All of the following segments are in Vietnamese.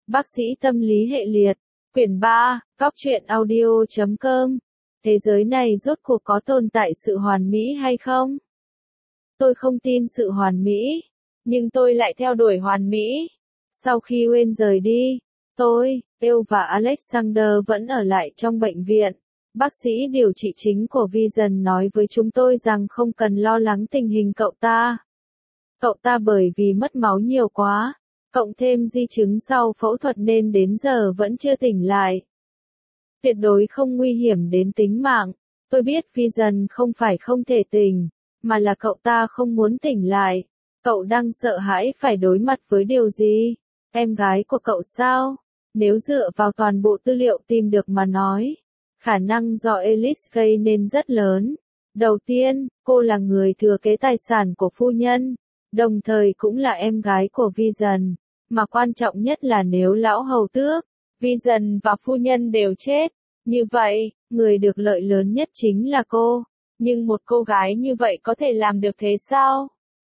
Bác sĩ tâm lý hệ liệt, quyển 3, Cóc truyện audio.com. Thế giới này rốt cuộc có tồn tại sự hoàn mỹ hay không? Tôi không tin sự hoàn mỹ, nhưng tôi lại theo đuổi hoàn mỹ. Sau khi Wayne rời đi, tôi, Elle và Alexander vẫn ở lại trong bệnh viện. Bác sĩ điều trị chính của Vision nói với chúng tôi rằng không cần lo lắng tình hình cậu ta. Cậu ta bởi vì mất máu nhiều quá, cộng thêm di chứng sau phẫu thuật nên đến giờ vẫn chưa tỉnh lại. Tuyệt đối không nguy hiểm đến tính mạng. Tôi biết Vision không phải không thể tỉnh, mà là cậu ta không muốn tỉnh lại. Cậu đang sợ hãi phải đối mặt với điều gì? Em gái của cậu sao? Nếu dựa vào toàn bộ tư liệu tìm được mà nói, khả năng do Elise gây nên rất lớn. Đầu tiên, cô là người thừa kế tài sản của phu nhân, đồng thời cũng là em gái của Vision, mà quan trọng nhất là nếu lão hầu tước, Vision và phu nhân đều chết, như vậy, người được lợi lớn nhất chính là cô. Nhưng một cô gái như vậy có thể làm được thế sao?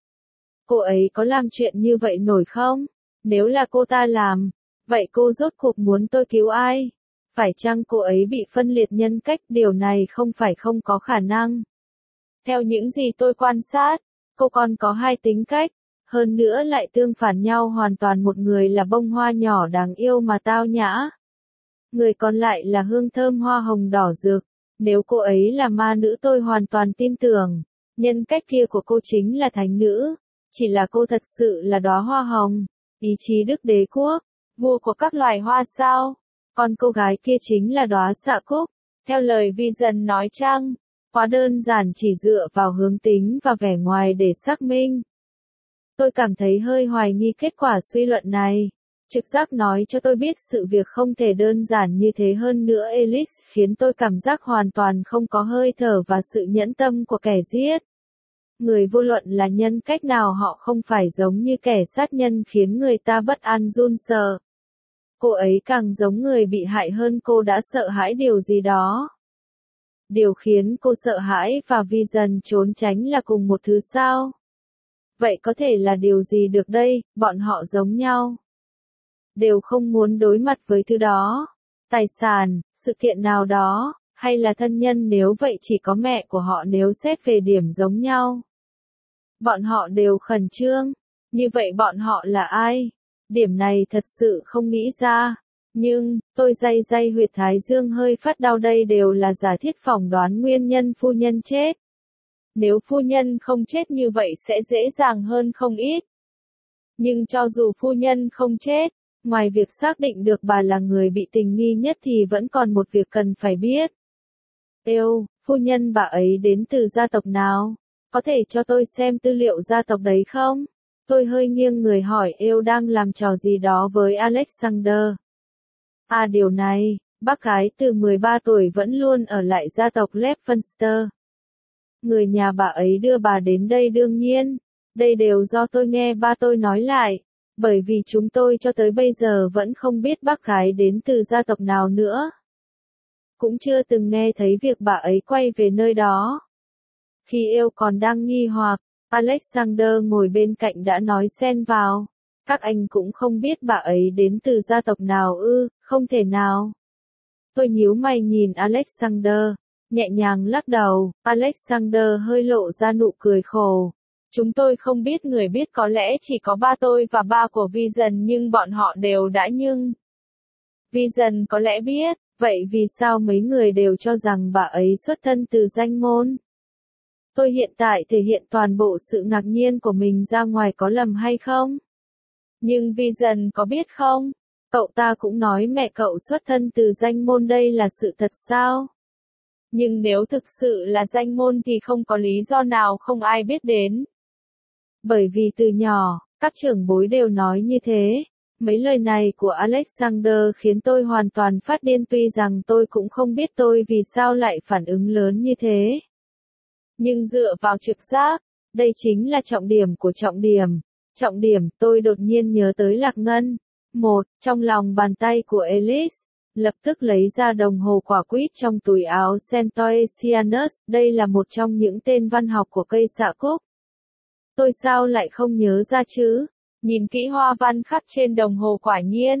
Cô ấy có làm chuyện như vậy nổi không? Nếu là cô ta làm, vậy cô rốt cuộc muốn tôi cứu ai? Phải chăng cô ấy bị phân liệt nhân cách? Điều này không phải không có khả năng. Theo những gì tôi quan sát, cô còn có hai tính cách, hơn nữa lại tương phản nhau hoàn toàn. Một người là bông hoa nhỏ đáng yêu mà tao nhã, người còn lại là hương thơm hoa hồng đỏ rực. Nếu cô ấy là ma nữ tôi hoàn toàn tin tưởng, nhân cách kia của cô chính là thánh nữ, chỉ là cô thật sự là đóa hoa hồng, ý chí Đức Đế Quốc, vua của các loài hoa sao? Còn cô gái kia chính là đóa xạ cúc, theo lời Vision nói chăng? Quá đơn giản chỉ dựa vào hướng tính và vẻ ngoài để xác minh. Tôi cảm thấy hơi hoài nghi kết quả suy luận này. Trực giác nói cho tôi biết sự việc không thể đơn giản như thế. Hơn nữa Elise khiến tôi cảm giác hoàn toàn không có hơi thở và sự nhẫn tâm của kẻ giết. Người vô luận là nhân cách nào họ không phải giống như kẻ sát nhân khiến người ta bất an run sợ. Cô ấy càng giống người bị hại hơn. Cô đã sợ hãi điều gì đó. Điều khiến cô sợ hãi và Vision trốn tránh là cùng một thứ sao? Vậy có thể là điều gì được đây? Bọn họ giống nhau, đều không muốn đối mặt với thứ đó. Tài sản, sự kiện nào đó, hay là thân nhân? Nếu vậy chỉ có mẹ của họ. Nếu xét về điểm giống nhau, bọn họ đều khẩn trương. Như vậy bọn họ là ai? Điểm này thật sự không nghĩ ra. Nhưng, tôi day huyệt thái dương hơi phát đau. Đây đều là giả thiết phỏng đoán nguyên nhân phu nhân chết. Nếu phu nhân không chết như vậy sẽ dễ dàng hơn không ít. Nhưng cho dù phu nhân không chết, ngoài việc xác định được bà là người bị tình nghi nhất thì vẫn còn một việc cần phải biết. Phu nhân bà ấy đến từ gia tộc nào? Có thể cho tôi xem tư liệu gia tộc đấy không? Tôi hơi nghiêng người hỏi Elle đang làm trò gì đó với Alexander. Điều này, bác gái từ 13 tuổi vẫn luôn ở lại gia tộc Levenster. Người nhà bà ấy đưa bà đến đây. Đương nhiên, đây đều do tôi nghe ba tôi nói lại, bởi vì chúng tôi cho tới bây giờ vẫn không biết bác gái đến từ gia tộc nào nữa. Cũng chưa từng nghe thấy việc bà ấy quay về nơi đó. Khi Elle còn đang nghi hoặc, Alexander ngồi bên cạnh đã nói xen vào. Các anh cũng không biết bà ấy đến từ gia tộc nào ư? Không thể nào. Tôi nhíu mày nhìn Alexander, nhẹ nhàng lắc đầu. Alexander hơi lộ ra nụ cười khổ. Chúng tôi không biết. Người biết có lẽ chỉ có ba tôi và ba của Vision, nhưng bọn họ đều đã. Nhưng Vision có lẽ biết. Vậy vì sao mấy người đều cho rằng bà ấy xuất thân từ danh môn? Tôi hiện tại thể hiện toàn bộ sự ngạc nhiên của mình ra ngoài, có lầm hay không? Nhưng Vision có biết không? Cậu ta cũng nói mẹ cậu xuất thân từ danh môn. Đây là sự thật sao? Nhưng nếu thực sự là danh môn thì không có lý do nào không ai biết đến. Bởi vì từ nhỏ, các trưởng bối đều nói như thế. Mấy lời này của Alexander khiến tôi hoàn toàn phát điên. Tuy rằng tôi cũng không biết tôi vì sao lại phản ứng lớn như thế. Nhưng dựa vào trực giác, đây chính là trọng điểm của trọng điểm. Trọng điểm, tôi đột nhiên nhớ tới Lạc Ngân. Trong lòng bàn tay của Elise, lập tức lấy ra đồng hồ quả quýt trong túi áo Centoesianus. Đây là một trong những tên văn học của cây xạ cúc. Tôi sao lại không nhớ ra chứ? Nhìn kỹ hoa văn khắc trên đồng hồ, quả nhiên,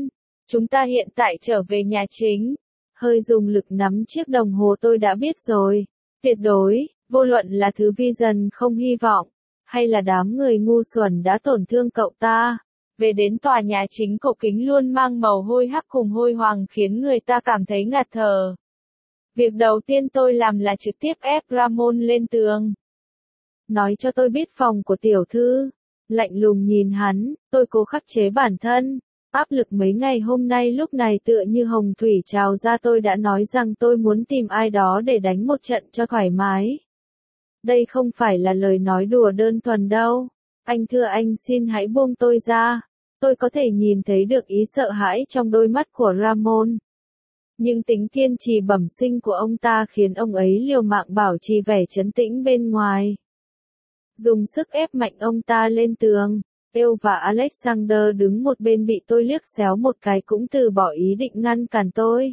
Chúng ta hiện tại trở về nhà chính. Hơi dùng lực nắm chiếc đồng hồ tôi đã biết rồi. Tuyệt đối, vô luận là thứ Vision không hy vọng, hay là đám người ngu xuẩn đã tổn thương cậu ta. Về đến tòa nhà chính, cổ kính luôn mang màu hôi hắc cùng hôi hoàng khiến người ta cảm thấy ngạt thở. Việc đầu tiên tôi làm là trực tiếp ép Ramon lên tường. Nói cho tôi biết phòng của tiểu thư. Lạnh lùng nhìn hắn, tôi cố khắc chế bản thân. Áp lực mấy ngày hôm nay lúc này tựa như hồng thủy trào ra, tôi đã nói rằng tôi muốn tìm ai đó để đánh một trận cho thoải mái. Đây không phải là lời nói đùa đơn thuần đâu. Anh thưa anh, xin hãy buông tôi ra. Tôi có thể nhìn thấy được ý sợ hãi trong đôi mắt của Ramon. Nhưng tính kiên trì bẩm sinh của ông ta khiến ông ấy liều mạng bảo trì vẻ trấn tĩnh bên ngoài. Dùng sức ép mạnh ông ta lên tường. Eo và Alexander đứng một bên bị tôi liếc xéo một cái cũng từ bỏ ý định ngăn cản tôi.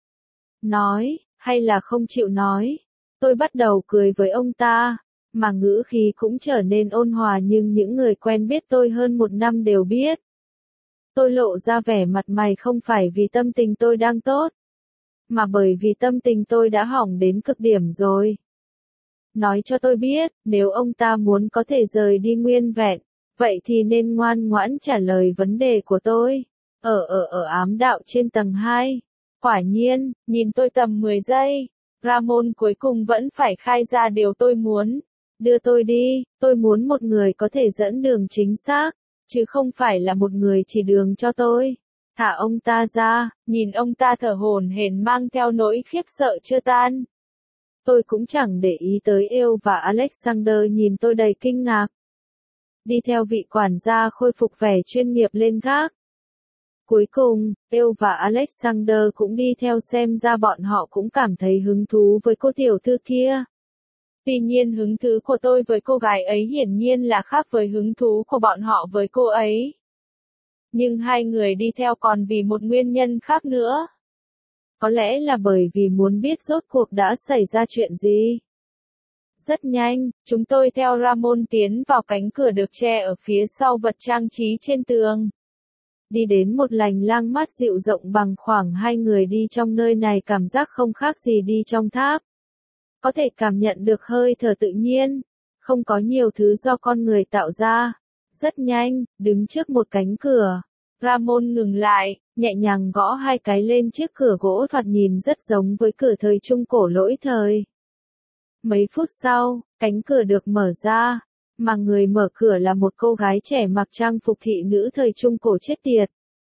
Nói, hay là không chịu nói. Tôi bắt đầu cười với ông ta, mà ngữ khí cũng trở nên ôn hòa, nhưng những người quen biết tôi hơn một năm đều biết. Tôi lộ ra vẻ mặt mày không phải vì tâm tình tôi đang tốt, mà bởi vì tâm tình tôi đã hỏng đến cực điểm rồi. Nói cho tôi biết, nếu ông ta muốn có thể rời đi nguyên vẹn, vậy thì nên ngoan ngoãn trả lời vấn đề của tôi. Ở ám đạo trên tầng 2. Quả nhiên, nhìn tôi tầm 10 giây. Ramon cuối cùng vẫn phải khai ra điều tôi muốn. Đưa tôi đi, tôi muốn một người có thể dẫn đường chính xác, chứ không phải là một người chỉ đường cho tôi. Thả ông ta ra, nhìn ông ta thở hổn hển mang theo nỗi khiếp sợ chưa tan. Tôi cũng chẳng để ý tới Eo và Alexander nhìn tôi đầy kinh ngạc. Đi theo vị quản gia khôi phục vẻ chuyên nghiệp lên gác. Cuối cùng, Eo và Alexander cũng đi theo, xem ra bọn họ cũng cảm thấy hứng thú với cô tiểu thư kia. Tuy nhiên hứng thú của tôi với cô gái ấy hiển nhiên là khác với hứng thú của bọn họ với cô ấy. Nhưng hai người đi theo còn vì một nguyên nhân khác nữa. Có lẽ là bởi vì muốn biết rốt cuộc đã xảy ra chuyện gì. Rất nhanh, chúng tôi theo Ramon tiến vào cánh cửa được che ở phía sau vật trang trí trên tường. Đi đến một hành lang mát dịu rộng bằng khoảng 2 người đi trong nơi này cảm giác không khác gì đi trong tháp. Có thể cảm nhận được hơi thở tự nhiên, không có nhiều thứ do con người tạo ra. Rất nhanh, đứng trước một cánh cửa, Ramon ngừng lại, nhẹ nhàng gõ 2 cái lên chiếc cửa gỗ thoạt nhìn rất giống với cửa thời Trung Cổ lỗi thời. Mấy phút sau, cánh cửa được mở ra, mà người mở cửa là một cô gái trẻ mặc trang phục thị nữ thời Trung Cổ chết tiệt.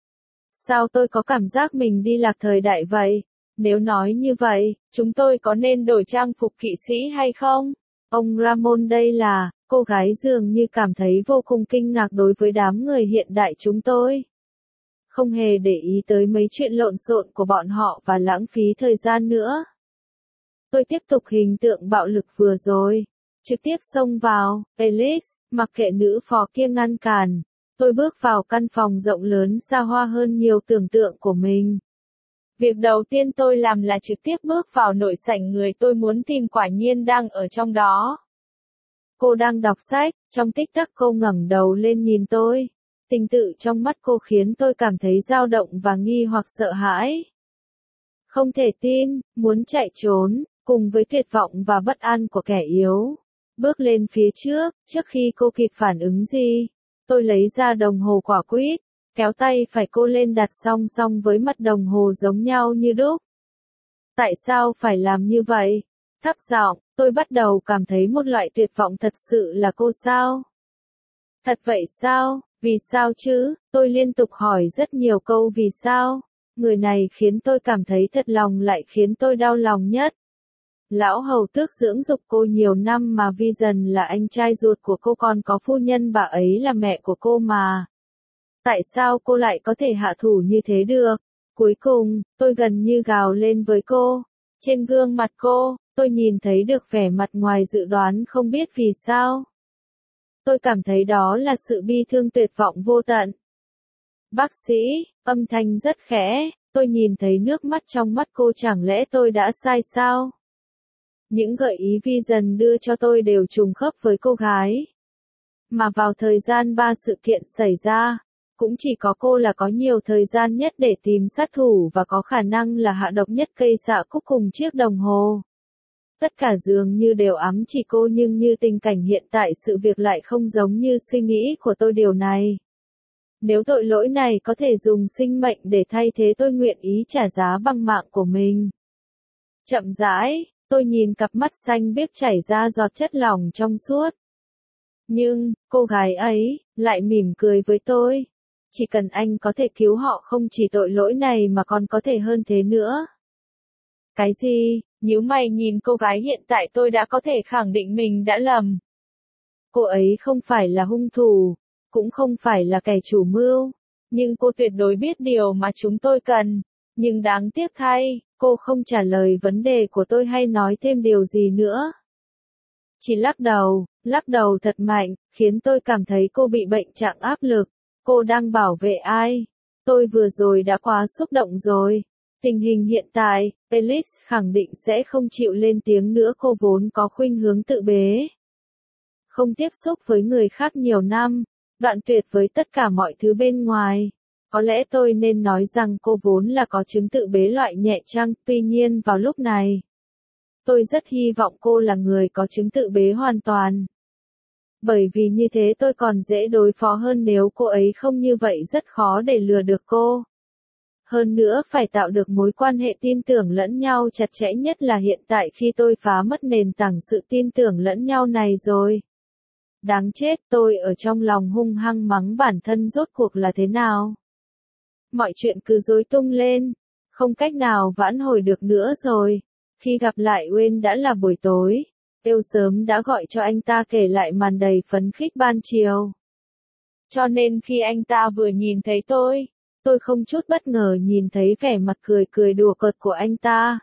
Sao tôi có cảm giác mình đi lạc thời đại vậy? Nếu nói như vậy, chúng tôi có nên đổi trang phục kỵ sĩ hay không? Ông Ramon đây là, cô gái dường như cảm thấy vô cùng kinh ngạc đối với đám người hiện đại chúng tôi. Không hề để ý tới mấy chuyện lộn xộn của bọn họ và lãng phí thời gian nữa. Tôi tiếp tục hình tượng bạo lực vừa rồi. Trực tiếp xông vào, Alice, mặc kệ nữ phó kia ngăn cản. Tôi bước vào căn phòng rộng lớn xa hoa hơn nhiều tưởng tượng của mình. Việc đầu tiên tôi làm là trực tiếp bước vào nội sảnh, người tôi muốn tìm quả nhiên đang ở trong đó. Cô đang đọc sách, trong tích tắc cô ngẩng đầu lên nhìn tôi. Tình tự trong mắt cô khiến tôi cảm thấy dao động và nghi hoặc sợ hãi. Không thể tin, muốn chạy trốn, cùng với tuyệt vọng và bất an của kẻ yếu. Bước lên phía trước khi cô kịp phản ứng gì, tôi lấy ra đồng hồ quả quýt, kéo tay phải cô lên đặt song song với mặt đồng hồ giống nhau như đúc. Tại sao phải làm như vậy? Thấp giọng, tôi bắt đầu cảm thấy một loại tuyệt vọng, thật sự là cô sao? Thật vậy sao? Vì sao chứ? Tôi liên tục hỏi rất nhiều câu vì sao. Người này khiến tôi cảm thấy thật lòng lại khiến tôi đau lòng nhất. Lão hầu tước dưỡng dục cô nhiều năm mà Vision là anh trai ruột của cô, còn có phu nhân bà ấy là mẹ của cô mà. Tại sao cô lại có thể hạ thủ như thế được? Cuối cùng, tôi gần như gào lên với cô. Trên gương mặt cô, tôi nhìn thấy được vẻ mặt ngoài dự đoán, không biết vì sao. Tôi cảm thấy đó là sự bi thương tuyệt vọng vô tận. Bác sĩ, âm thanh rất khẽ, tôi nhìn thấy nước mắt trong mắt cô, chẳng lẽ tôi đã sai sao? Những gợi ý Vision đưa cho tôi đều trùng khớp với cô gái. Mà vào thời gian 3 sự kiện xảy ra, Cũng chỉ có cô là có nhiều thời gian nhất để tìm sát thủ và có khả năng là hạ độc nhất cây xạ cúc cùng chiếc đồng hồ. Tất cả dường như đều ám chỉ cô nhưng như tình cảnh hiện tại sự việc lại không giống như suy nghĩ của tôi điều này. Nếu tội lỗi này có thể dùng sinh mệnh để thay thế tôi nguyện ý trả giá bằng mạng của mình. Chậm rãi, tôi nhìn cặp mắt xanh biếc chảy ra giọt chất lỏng trong suốt. Nhưng, cô gái ấy, lại mỉm cười với tôi. Chỉ cần anh có thể cứu họ không chỉ tội lỗi này mà còn có thể hơn thế nữa. Cái gì? Nhíu mày nhìn cô gái hiện tại tôi đã có thể khẳng định mình đã lầm. Cô ấy không phải là hung thủ, cũng không phải là kẻ chủ mưu, nhưng cô tuyệt đối biết điều mà chúng tôi cần. Nhưng đáng tiếc thay, cô không trả lời vấn đề của tôi hay nói thêm điều gì nữa. Chỉ lắc đầu thật mạnh, khiến tôi cảm thấy cô bị bệnh trạng áp lực. Cô đang bảo vệ ai? Tôi vừa rồi đã quá xúc động rồi. Tình hình hiện tại, Felix khẳng định sẽ không chịu lên tiếng nữa. Cô vốn có khuynh hướng tự bế. Không tiếp xúc với người khác nhiều năm, đoạn tuyệt với tất cả mọi thứ bên ngoài. Có lẽ tôi nên nói rằng cô vốn là có chứng tự bế loại nhẹ chăng, tuy nhiên vào lúc này, tôi rất hy vọng cô là người có chứng tự bế hoàn toàn. Bởi vì như thế tôi còn dễ đối phó hơn nếu cô ấy không như vậy rất khó để lừa được cô. Hơn nữa phải tạo được mối quan hệ tin tưởng lẫn nhau chặt chẽ nhất là hiện tại khi tôi phá mất nền tảng sự tin tưởng lẫn nhau này rồi. Đáng chết, tôi ở trong lòng hung hăng mắng bản thân rốt cuộc là thế nào. Mọi chuyện cứ rối tung lên, không cách nào vãn hồi được nữa rồi. Khi gặp lại Wayne đã là buổi tối, Eo sớm đã gọi cho anh ta kể lại màn đầy phấn khích ban chiều. Cho nên khi anh ta vừa nhìn thấy tôi không chút bất ngờ nhìn thấy vẻ mặt cười đùa cợt của anh ta.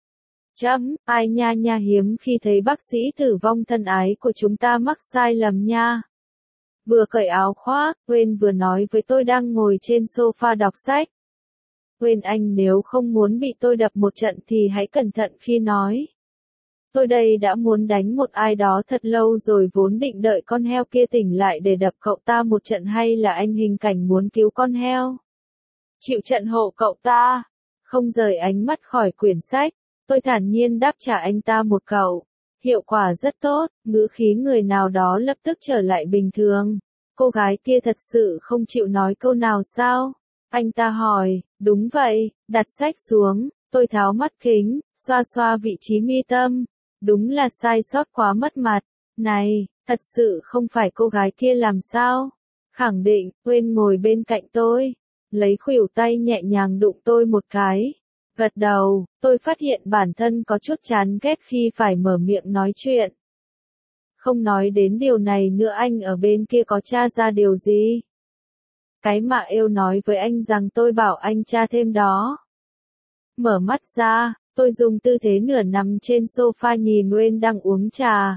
Ai nha hiếm khi thấy bác sĩ tử vong thân ái của chúng ta mắc sai lầm nha. Vừa cởi áo khoác, Wayne vừa nói với tôi đang ngồi trên sofa đọc sách. Wayne anh nếu không muốn bị tôi đập một trận thì hãy cẩn thận khi nói. Tôi đây đã muốn đánh một ai đó thật lâu rồi vốn định đợi con heo kia tỉnh lại để đập cậu ta một trận hay là anh hình cảnh muốn cứu con heo. Chịu trận hộ cậu ta. Không rời ánh mắt khỏi quyển sách, tôi thản nhiên đáp trả anh ta một câu. Hiệu quả rất tốt, ngữ khí người nào đó lập tức trở lại bình thường. Cô gái kia thật sự không chịu nói câu nào sao? Anh ta hỏi, đúng vậy, đặt sách xuống, tôi tháo mắt kính, xoa vị trí mi tâm. Đúng là sai sót quá mất mặt. Này, thật sự không phải cô gái kia làm sao? Khẳng định, Wayne ngồi bên cạnh tôi, lấy khuỷu tay nhẹ nhàng đụng tôi một cái. Gật đầu, tôi phát hiện bản thân có chút chán ghét khi phải mở miệng nói chuyện. Không nói đến điều này nữa, anh ở bên kia có tra ra điều gì? Cái mà Eo nói với anh rằng tôi bảo anh tra thêm đó. Mở mắt ra, tôi dùng tư thế nửa nằm trên sofa nhìn Wayne đang uống trà.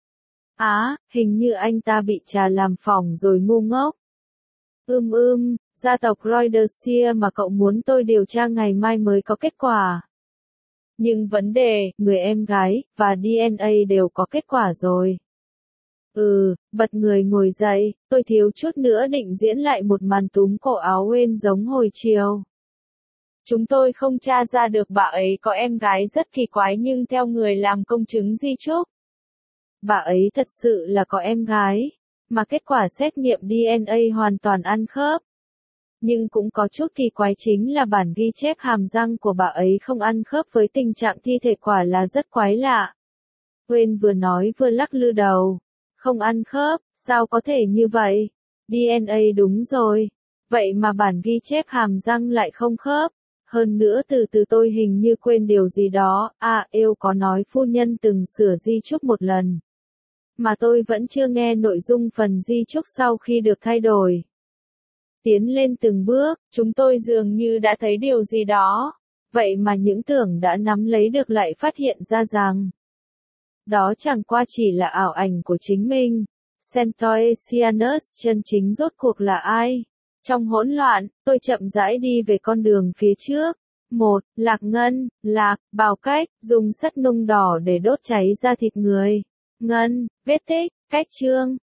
Hình như anh ta bị trà làm phỏng rồi ngu ngốc. Gia tộc Rhodesia mà cậu muốn tôi điều tra ngày mai mới có kết quả. Nhưng vấn đề, người em gái, và DNA đều có kết quả rồi. Bật người ngồi dậy, tôi thiếu chút nữa định diễn lại một màn túm cổ áo Wayne giống hồi chiều. Chúng tôi không tra ra được bà ấy có em gái rất kỳ quái nhưng theo người làm công chứng di chúc. Bà ấy thật sự là có em gái, mà kết quả xét nghiệm DNA hoàn toàn ăn khớp. Nhưng cũng có chút kỳ quái chính là bản ghi chép hàm răng của bà ấy không ăn khớp với tình trạng thi thể, quả là rất quái lạ. Wayne vừa nói vừa lắc lư đầu. Không ăn khớp, sao có thể như vậy? DNA đúng rồi. Vậy mà bản ghi chép hàm răng lại không khớp. Hơn nữa từ tôi hình như quên điều gì đó. Eo có nói phu nhân từng sửa di chúc một lần. Mà tôi vẫn chưa nghe nội dung phần di chúc sau khi được thay đổi. Tiến lên từng bước, chúng tôi dường như đã thấy điều gì đó. Vậy mà những tưởng đã nắm lấy được lại phát hiện ra rằng đó chẳng qua chỉ là ảo ảnh của chính mình. Centoesianus chân chính rốt cuộc là ai? Trong hỗn loạn, tôi chậm rãi đi về con đường phía trước. Lạc ngân, bào cách, dùng sắt nung đỏ để đốt cháy ra thịt người. Ngân, vết tích, cách chương.